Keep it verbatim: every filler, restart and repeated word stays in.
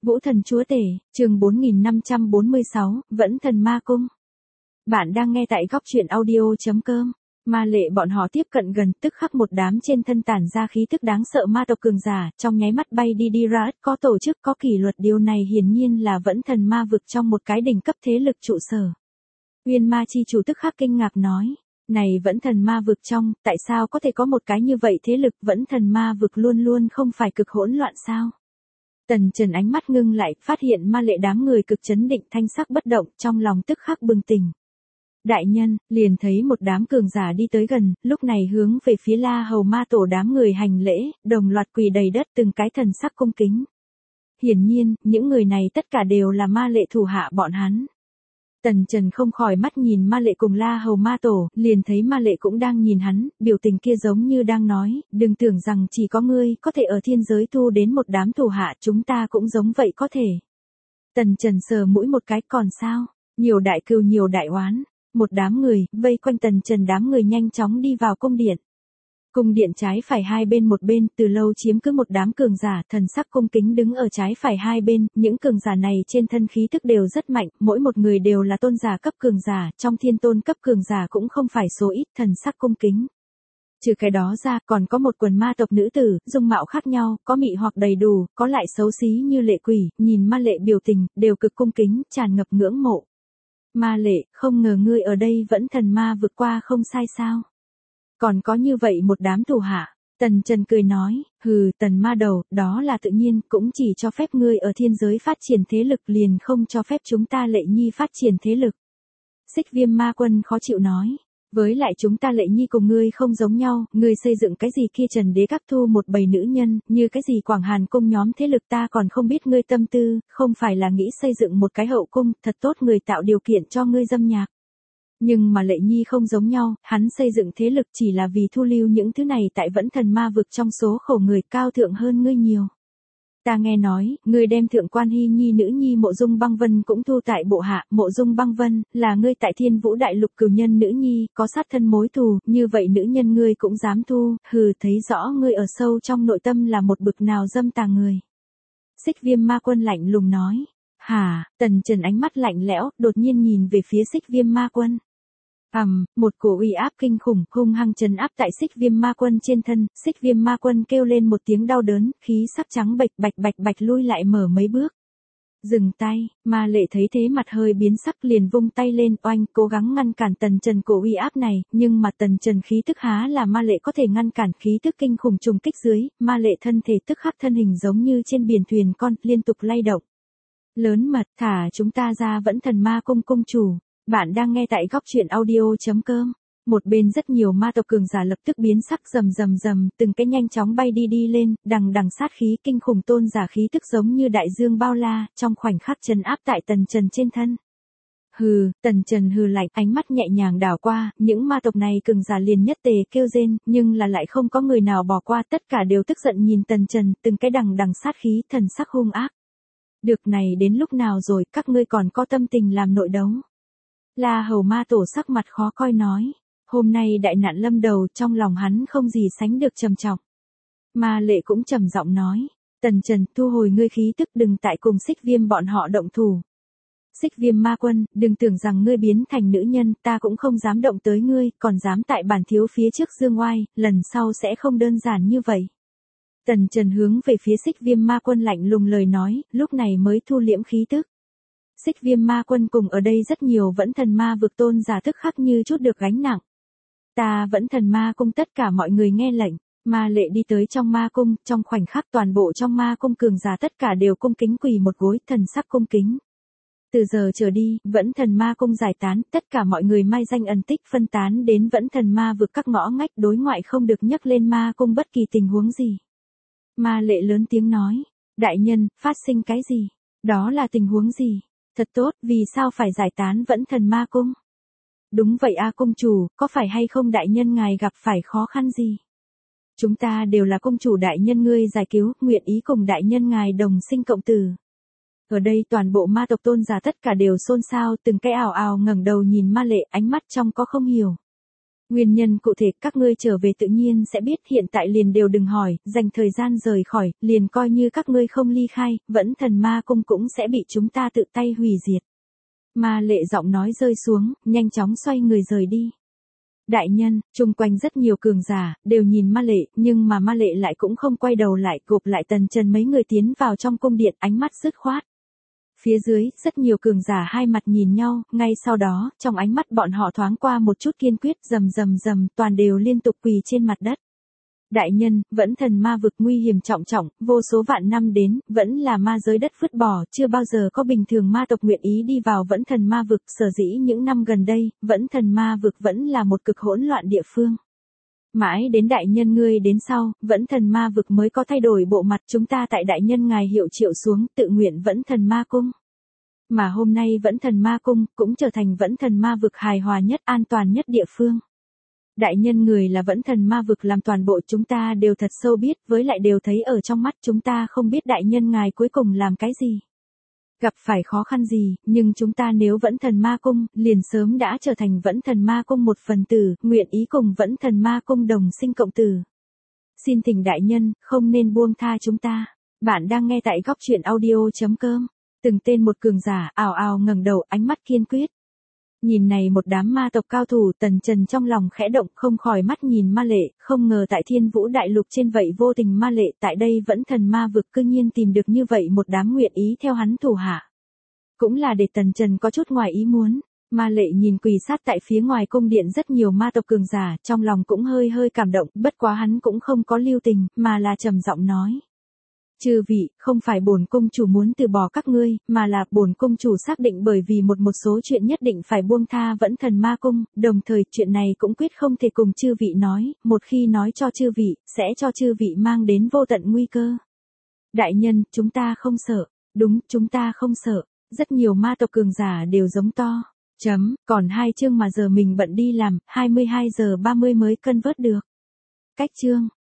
Vũ thần chúa tể, chương bốn nghìn năm trăm bốn mươi sáu, Vẫn thần ma cung. Bạn đang nghe tại góc truyện audio chấm com. Ma lệ bọn họ tiếp cận gần, tức khắc một đám trên thân tản ra khí tức đáng sợ ma tộc cường giả, trong nháy mắt bay đi đi ra, có tổ chức có kỷ luật, điều này hiển nhiên là Vẫn thần ma vực trong một cái đỉnh cấp thế lực trụ sở. Uyên ma chi chủ tức khắc kinh ngạc nói, này Vẫn thần ma vực trong, tại sao có thể có một cái như vậy thế lực, Vẫn thần ma vực luôn luôn không phải cực hỗn loạn sao? Tần Trần ánh mắt ngưng lại, phát hiện ma lệ đám người cực chấn định, thanh sắc bất động, trong lòng tức khắc bừng tỉnh. Đại nhân, liền thấy một đám cường giả đi tới gần, lúc này hướng về phía La Hầu ma tổ đám người hành lễ, đồng loạt quỳ đầy đất, từng cái thần sắc cung kính. Hiển nhiên, những người này tất cả đều là ma lệ thủ hạ bọn hắn. Tần Trần không khỏi mắt nhìn ma lệ cùng La Hầu ma tổ, liền thấy ma lệ cũng đang nhìn hắn, biểu tình kia giống như đang nói, đừng tưởng rằng chỉ có ngươi có thể ở thiên giới thu đến một đám thủ hạ, chúng ta cũng giống vậy có thể. Tần Trần sờ mũi một cái, còn sao, nhiều đại cừu nhiều đại oán, một đám người, vây quanh Tần Trần, đám người nhanh chóng đi vào cung điện. Cung điện trái phải hai bên một bên, từ lâu chiếm cứ một đám cường giả, thần sắc cung kính đứng ở trái phải hai bên, những cường giả này trên thân khí thức đều rất mạnh, mỗi một người đều là tôn giả cấp cường giả, trong thiên tôn cấp cường giả cũng không phải số ít, thần sắc cung kính. Trừ cái đó ra, còn có một quần ma tộc nữ tử, dung mạo khác nhau, có mị hoặc đầy đủ, có lại xấu xí như lệ quỷ, nhìn ma lệ biểu tình, đều cực cung kính, tràn ngập ngưỡng mộ. Ma lệ, không ngờ ngươi ở đây Vẫn thần ma vượt qua không sai sao? Còn có như vậy một đám thủ hạ, Tần Trần cười nói, hừ, Tần ma đầu, đó là tự nhiên, cũng chỉ cho phép ngươi ở thiên giới phát triển thế lực, liền không cho phép chúng ta Lệ Nhi phát triển thế lực. Xích Viêm ma quân khó chịu nói, với lại chúng ta Lệ Nhi cùng ngươi không giống nhau, ngươi xây dựng cái gì kia Trần Đế các thu một bầy nữ nhân, như cái gì Quảng Hàn cung nhóm thế lực, ta còn không biết ngươi tâm tư, không phải là nghĩ xây dựng một cái hậu cung, thật tốt người tạo điều kiện cho ngươi dâm nhạc. Nhưng mà Lệ Nhi không giống nhau, hắn xây dựng thế lực chỉ là vì thu lưu những thứ này tại Vẫn thần ma vực, trong số khổ người cao thượng hơn ngươi nhiều. Ta nghe nói, ngươi đem Thượng Quan Hy Nhi nữ nhi Mộ Dung Băng Vân cũng thu tại bộ hạ, Mộ Dung Băng Vân, là ngươi tại Thiên Vũ Đại Lục cửu nhân nữ nhi, có sát thân mối thù, như vậy nữ nhân ngươi cũng dám thu, hừ, thấy rõ ngươi ở sâu trong nội tâm là một bực nào dâm tà người. Xích Viêm ma quân lạnh lùng nói. Hả, Tần Trần ánh mắt lạnh lẽo, đột nhiên nhìn về phía Xích Viêm ma quân. Ầm, um, một cổ uy áp kinh khủng, hung hăng trấn áp tại Xích Viêm ma quân trên thân, Xích Viêm ma quân kêu lên một tiếng đau đớn, khí sắc trắng bệch, bạch bạch bạch lui lại mở mấy bước. Dừng tay, ma lệ thấy thế mặt hơi biến sắc, liền vung tay lên, oanh, cố gắng ngăn cản Tần Trần cổ uy áp này, nhưng mà Tần Trần khí tức há là ma lệ có thể ngăn cản, khí tức kinh khủng trùng kích dưới, ma lệ thân thể tức khắc thân hình giống như trên biển thuyền con, liên tục lay động. Lớn mật, thả chúng ta ra Vẫn thần ma cung cung chủ. Bạn đang nghe tại góc truyện audio chấm com. Một bên rất nhiều ma tộc cường giả lập tức biến sắc, rầm rầm rầm, từng cái nhanh chóng bay đi đi lên, đằng đằng sát khí kinh khủng, tôn giả khí tức giống như đại dương bao la, trong khoảnh khắc trấn áp tại Tần Trần trên thân. Hừ, Tần Trần hừ lạnh, ánh mắt nhẹ nhàng đảo qua, những ma tộc này cường giả liền nhất tề kêu rên, nhưng là lại không có người nào bỏ qua, tất cả đều tức giận nhìn Tần Trần, từng cái đằng đằng sát khí, thần sắc hung ác. Được này đến lúc nào rồi, các ngươi còn có tâm tình làm nội đấu? La Hầu ma tổ sắc mặt khó coi nói, hôm nay đại nạn lâm đầu, trong lòng hắn không gì sánh được trầm trọng. Ma lệ cũng trầm giọng nói, Tần Trần, thu hồi ngươi khí tức, đừng tại cùng Xích Viêm bọn họ động thủ. Xích Viêm ma quân, đừng tưởng rằng ngươi biến thành nữ nhân, ta cũng không dám động tới ngươi, còn dám tại bản thiếu phía trước dương oai, lần sau sẽ không đơn giản như vậy. Tần Trần hướng về phía Xích Viêm ma quân lạnh lùng lời nói, lúc này mới thu liễm khí tức. Xích Viêm ma quân cùng ở đây rất nhiều Vẫn thần ma vực tôn giả tức khắc như chút được gánh nặng. Ta Vẫn thần ma cung, tất cả mọi người nghe lệnh, ma lệ đi tới trong ma cung, trong khoảnh khắc toàn bộ trong ma cung cường giả tất cả đều cung kính quỳ một gối, thần sắc cung kính. Từ giờ trở đi, Vẫn thần ma cung giải tán, tất cả mọi người mai danh ẩn tích phân tán đến Vẫn thần ma vực các ngõ ngách, đối ngoại không được nhắc lên ma cung bất kỳ tình huống gì. Ma lệ lớn tiếng nói, đại nhân, phát sinh cái gì? Đó là tình huống gì? Thật tốt, vì sao phải giải tán Vẫn thần ma cung? Đúng vậy a cung chủ, có phải hay không đại nhân ngài gặp phải khó khăn gì? Chúng ta đều là cung chủ đại nhân ngươi giải cứu, nguyện ý cùng đại nhân ngài đồng sinh cộng tử. Ở đây toàn bộ ma tộc tôn giả tất cả đều xôn xao, từng cái ào ào ngẩng đầu nhìn ma lệ, ánh mắt trong có không hiểu. Nguyên nhân cụ thể các ngươi trở về tự nhiên sẽ biết, hiện tại liền đều đừng hỏi, dành thời gian rời khỏi, liền coi như các ngươi không ly khai, vẫn thần ma cung cũng sẽ bị chúng ta tự tay hủy diệt. Ma lệ giọng nói rơi xuống, nhanh chóng xoay người rời đi. Đại nhân, chung quanh rất nhiều cường giả, đều nhìn ma lệ, nhưng mà ma lệ lại cũng không quay đầu lại, gộp lại Tần Trần mấy người tiến vào trong cung điện, ánh mắt dứt khoát. Phía dưới, rất nhiều cường giả hai mặt nhìn nhau, ngay sau đó, trong ánh mắt bọn họ thoáng qua một chút kiên quyết, rầm rầm rầm, toàn đều liên tục quỳ trên mặt đất. Đại nhân, vẫn thần ma vực nguy hiểm trọng trọng, vô số vạn năm đến, vẫn là ma giới đất vứt bỏ, chưa bao giờ có bình thường ma tộc nguyện ý đi vào vẫn thần ma vực, sở dĩ những năm gần đây, vẫn thần ma vực vẫn là một cực hỗn loạn địa phương. Mãi đến đại nhân ngươi đến sau, vẫn thần ma vực mới có thay đổi bộ mặt, chúng ta tại đại nhân ngài hiệu triệu xuống, tự nguyện vẫn thần ma cung. Mà hôm nay vẫn thần ma cung, cũng trở thành vẫn thần ma vực hài hòa nhất, an toàn nhất địa phương. Đại nhân người là vẫn thần ma vực làm toàn bộ chúng ta đều thật sâu biết, với lại đều thấy ở trong mắt chúng ta, không biết đại nhân ngài cuối cùng làm cái gì. Gặp phải khó khăn gì, nhưng chúng ta nếu vẫn thần ma cung, liền sớm đã trở thành vẫn thần ma cung một phần tử, nguyện ý cùng vẫn thần ma cung đồng sinh cộng tử. Xin thỉnh đại nhân, không nên buông tha chúng ta. Bạn đang nghe tại góc truyện audio chấm com. Từng tên một cường giả, ào ào ngẩng đầu, ánh mắt kiên quyết. Nhìn này một đám ma tộc cao thủ, Tần Trần trong lòng khẽ động, không khỏi mắt nhìn ma lệ, không ngờ tại Thiên Vũ Đại Lục trên vậy vô tình ma lệ, tại đây vẫn thần ma vực cư nhiên tìm được như vậy một đám nguyện ý theo hắn thủ hạ. Cũng là để Tần Trần có chút ngoài ý muốn. Ma lệ nhìn quỳ sát tại phía ngoài cung điện rất nhiều ma tộc cường giả, trong lòng cũng hơi hơi cảm động, bất quá hắn cũng không có lưu tình, mà là trầm giọng nói. Chư vị, không phải bổn cung chủ muốn từ bỏ các ngươi, mà là bổn cung chủ xác định bởi vì một một số chuyện nhất định phải buông tha vẫn thần ma cung, đồng thời chuyện này cũng quyết không thể cùng chư vị nói, một khi nói cho chư vị, sẽ cho chư vị mang đến vô tận nguy cơ. Đại nhân, chúng ta không sợ. Đúng, chúng ta không sợ. Rất nhiều ma tộc cường giả đều giống to. Chấm, còn hai chương mà giờ mình bận đi làm, hai mươi hai giờ ba mươi mới cân vớt được. Cách chương.